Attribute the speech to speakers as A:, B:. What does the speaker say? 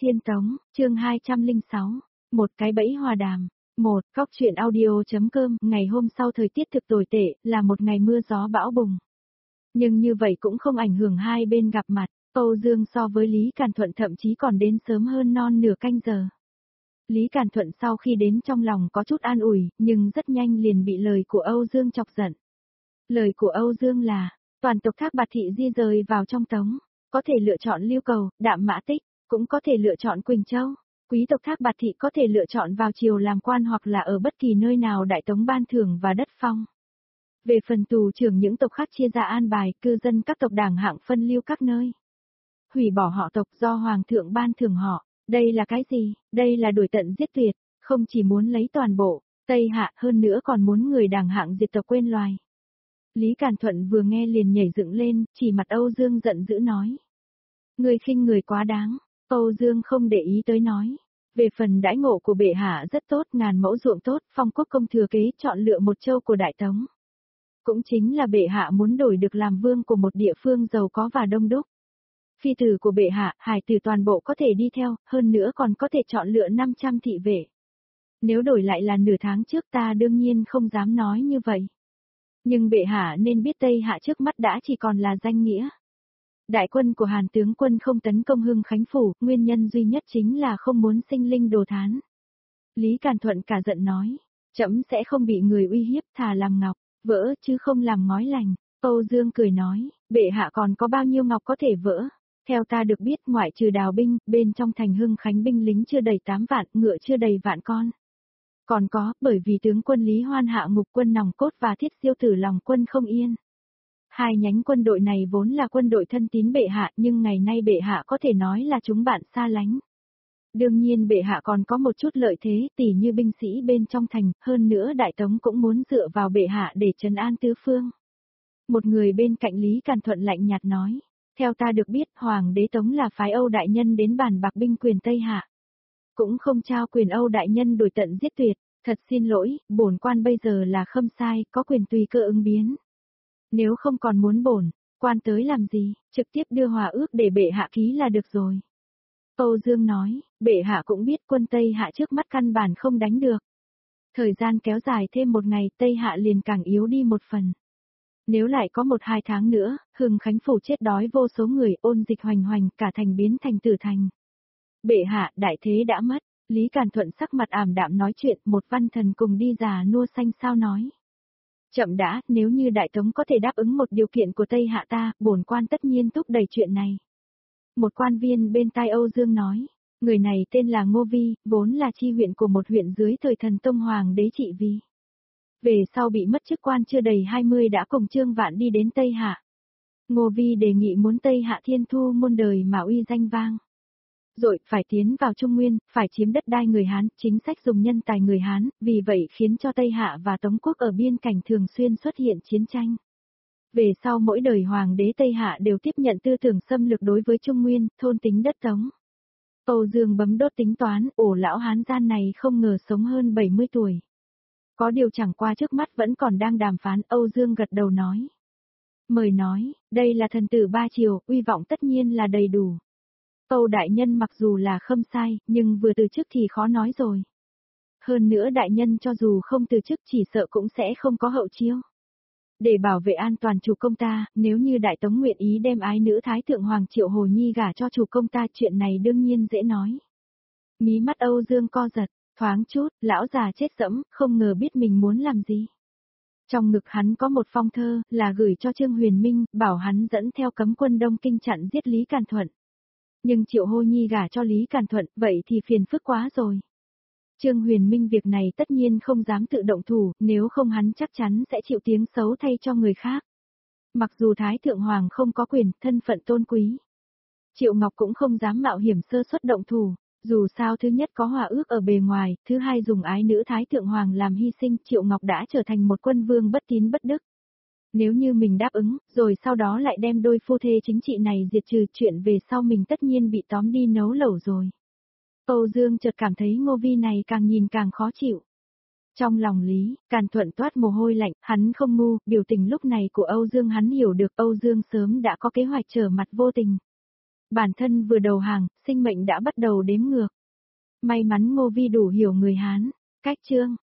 A: Thiên Tống, chương 206, một cái bẫy hòa đàm. Một, Cóc truyện audio.com, ngày hôm sau thời tiết thực tồi tệ, là một ngày mưa gió bão bùng. Nhưng như vậy cũng không ảnh hưởng hai bên gặp mặt, Âu Dương so với Lý Càn Thuận thậm chí còn đến sớm hơn non nửa canh giờ. Lý Càn Thuận sau khi đến trong lòng có chút an ủi, nhưng rất nhanh liền bị lời của Âu Dương chọc giận. Lời của Âu Dương là, toàn tộc Thác Bạt Thị di rời vào trong Tống, có thể lựa chọn Lưu Cầu, Đạm Mã Tích, cũng có thể lựa chọn Quỳnh Châu. Quý tộc Thác Bạt Thị có thể lựa chọn vào triều làm quan hoặc là ở bất kỳ nơi nào Đại Tống ban thưởng và đất phong. Về phần tù trưởng những tộc khác chia ra an bài, cư dân các tộc đảng hạng phân lưu các nơi. Hủy bỏ họ tộc do Hoàng thượng ban thưởng họ. Đây là cái gì? Đây là đuổi tận giết tuyệt, không chỉ muốn lấy toàn bộ Tây Hạ, hơn nữa còn muốn người đảng hạng diệt tộc quên loài. Lý Càn Thuận vừa nghe liền nhảy dựng lên, chỉ mặt Âu Dương giận dữ nói. Người khinh người quá đáng. Âu Dương không để ý tới nói. Về phần đãi ngộ của bệ hạ rất tốt, ngàn mẫu ruộng tốt, phong quốc công thừa kế chọn lựa một châu của Đại Tống. Cũng chính là bệ hạ muốn đổi được làm vương của một địa phương giàu có và đông đúc. Phi tử của bệ hạ, hải tử toàn bộ có thể đi theo, hơn nữa còn có thể chọn lựa 500 thị vệ. Nếu đổi lại là nửa tháng trước ta đương nhiên không dám nói như vậy. Nhưng bệ hạ nên biết Tây Hạ trước mắt đã chỉ còn là danh nghĩa. Đại quân của Hàn tướng quân không tấn công Hưng Khánh Phủ, nguyên nhân duy nhất chính là không muốn sinh linh đồ thán. Lý Càn Thuận cả giận nói, trẫm sẽ không bị người uy hiếp, thà làm ngọc, vỡ chứ không làm ngói lành. Âu Dương cười nói, bệ hạ còn có bao nhiêu ngọc có thể vỡ. Theo ta được biết ngoại trừ đào binh, bên trong thành Hưng Khánh binh lính chưa đầy 8 vạn, ngựa chưa đầy vạn con. Còn có, bởi vì tướng quân Lý Hoan hạ ngục quân nòng cốt và thiết diêu tử lòng quân không yên. Hai nhánh quân đội này vốn là quân đội thân tín bệ hạ, nhưng ngày nay bệ hạ có thể nói là chúng bạn xa lánh. Đương nhiên bệ hạ còn có một chút lợi thế, tỉ như binh sĩ bên trong thành, hơn nữa Đại Tống cũng muốn dựa vào bệ hạ để trấn an tứ phương. Một người bên cạnh Lý Càn Thuận lạnh nhạt nói, theo ta được biết Hoàng đế Tống là phái Âu đại nhân đến bàn bạc binh quyền Tây Hạ. Cũng không trao quyền Âu đại nhân đuổi tận giết tuyệt, thật xin lỗi, bổn quan bây giờ là khâm sai, có quyền tùy cơ ứng biến. Nếu không còn muốn bổn quan tới làm gì, trực tiếp đưa hòa ước để bệ hạ ký là được rồi. Âu Dương nói, bệ hạ cũng biết quân Tây Hạ trước mắt căn bản không đánh được. Thời gian kéo dài thêm một ngày Tây Hạ liền càng yếu đi một phần. Nếu lại có 1-2 tháng nữa, Hưng Khánh Phủ chết đói vô số người, ôn dịch hoành hoành, cả thành biến thành tử thành. Bệ hạ, đại thế đã mất. Lý Càn Thuận sắc mặt ảm đạm nói chuyện, một văn thần cùng đi già nua xanh sao nói. Chậm đã, nếu như Đại Tống có thể đáp ứng một điều kiện của Tây Hạ ta, bổn quan tất nhiên thúc đẩy chuyện này. Một quan viên bên tai Âu Dương nói, người này tên là Ngô Vi, vốn là chi huyện của một huyện dưới thời thần Tông Hoàng đế trị vì. Về sau bị mất chức quan chưa đầy 20 đã cùng Trương Vạn đi đến Tây Hạ. Ngô Vi đề nghị muốn Tây Hạ thiên thu muôn đời mà uy danh vang. Rồi, phải tiến vào Trung Nguyên, phải chiếm đất đai người Hán, chính sách dùng nhân tài người Hán, vì vậy khiến cho Tây Hạ và Tống quốc ở biên cảnh thường xuyên xuất hiện chiến tranh. Về sau mỗi đời hoàng đế Tây Hạ đều tiếp nhận tư tưởng xâm lược đối với Trung Nguyên, thôn tính đất Tống. Âu Dương bấm đốt tính toán, ổ lão Hán gian này không ngờ sống hơn 70 tuổi. Có điều chẳng qua trước mắt vẫn còn đang đàm phán, Âu Dương gật đầu nói. Mời nói, đây là thần tử ba triều, uy vọng tất nhiên là đầy đủ. Âu đại nhân mặc dù là khâm sai, nhưng vừa từ chức thì khó nói rồi. Hơn nữa đại nhân cho dù không từ chức chỉ sợ cũng sẽ không có hậu chiêu. Để bảo vệ an toàn chủ công ta, nếu như Đại Tống nguyện ý đem ái nữ Thái Thượng Hoàng Triệu Hồ Nhi gả cho chủ công ta, chuyện này đương nhiên dễ nói. Mí mắt Âu Dương co giật, thoáng chút, lão già chết dẫm, không ngờ biết mình muốn làm gì. Trong ngực hắn có một phong thơ, là gửi cho Trương Huyền Minh, bảo hắn dẫn theo cấm quân Đông Kinh chặn giết Lý Càn Thuận. Nhưng Triệu Hồ Nhi gả cho Lý Càn Thuận, vậy thì phiền phức quá rồi. Trương Huyền Minh việc này tất nhiên không dám tự động thủ, nếu không hắn chắc chắn sẽ chịu tiếng xấu thay cho người khác. Mặc dù Thái Thượng Hoàng không có quyền, thân phận tôn quý. Triệu Ngọc cũng không dám mạo hiểm sơ suất động thủ, dù sao thứ nhất có hòa ước ở bề ngoài, thứ hai dùng ái nữ Thái Thượng Hoàng làm hy sinh, Triệu Ngọc đã trở thành một quân vương bất tín bất đức. Nếu như mình đáp ứng, rồi sau đó lại đem đôi phu thê chính trị này diệt trừ, chuyện về sau mình tất nhiên bị tóm đi nấu lẩu rồi. Âu Dương chợt cảm thấy Ngô Vi này càng nhìn càng khó chịu. Trong lòng Lý Càn Thuận toát mồ hôi lạnh, hắn không ngu, biểu tình lúc này của Âu Dương hắn hiểu được, Âu Dương sớm đã có kế hoạch trở mặt vô tình. Bản thân vừa đầu hàng, sinh mệnh đã bắt đầu đếm ngược. May mắn Ngô Vi đủ hiểu người Hán. Cách chương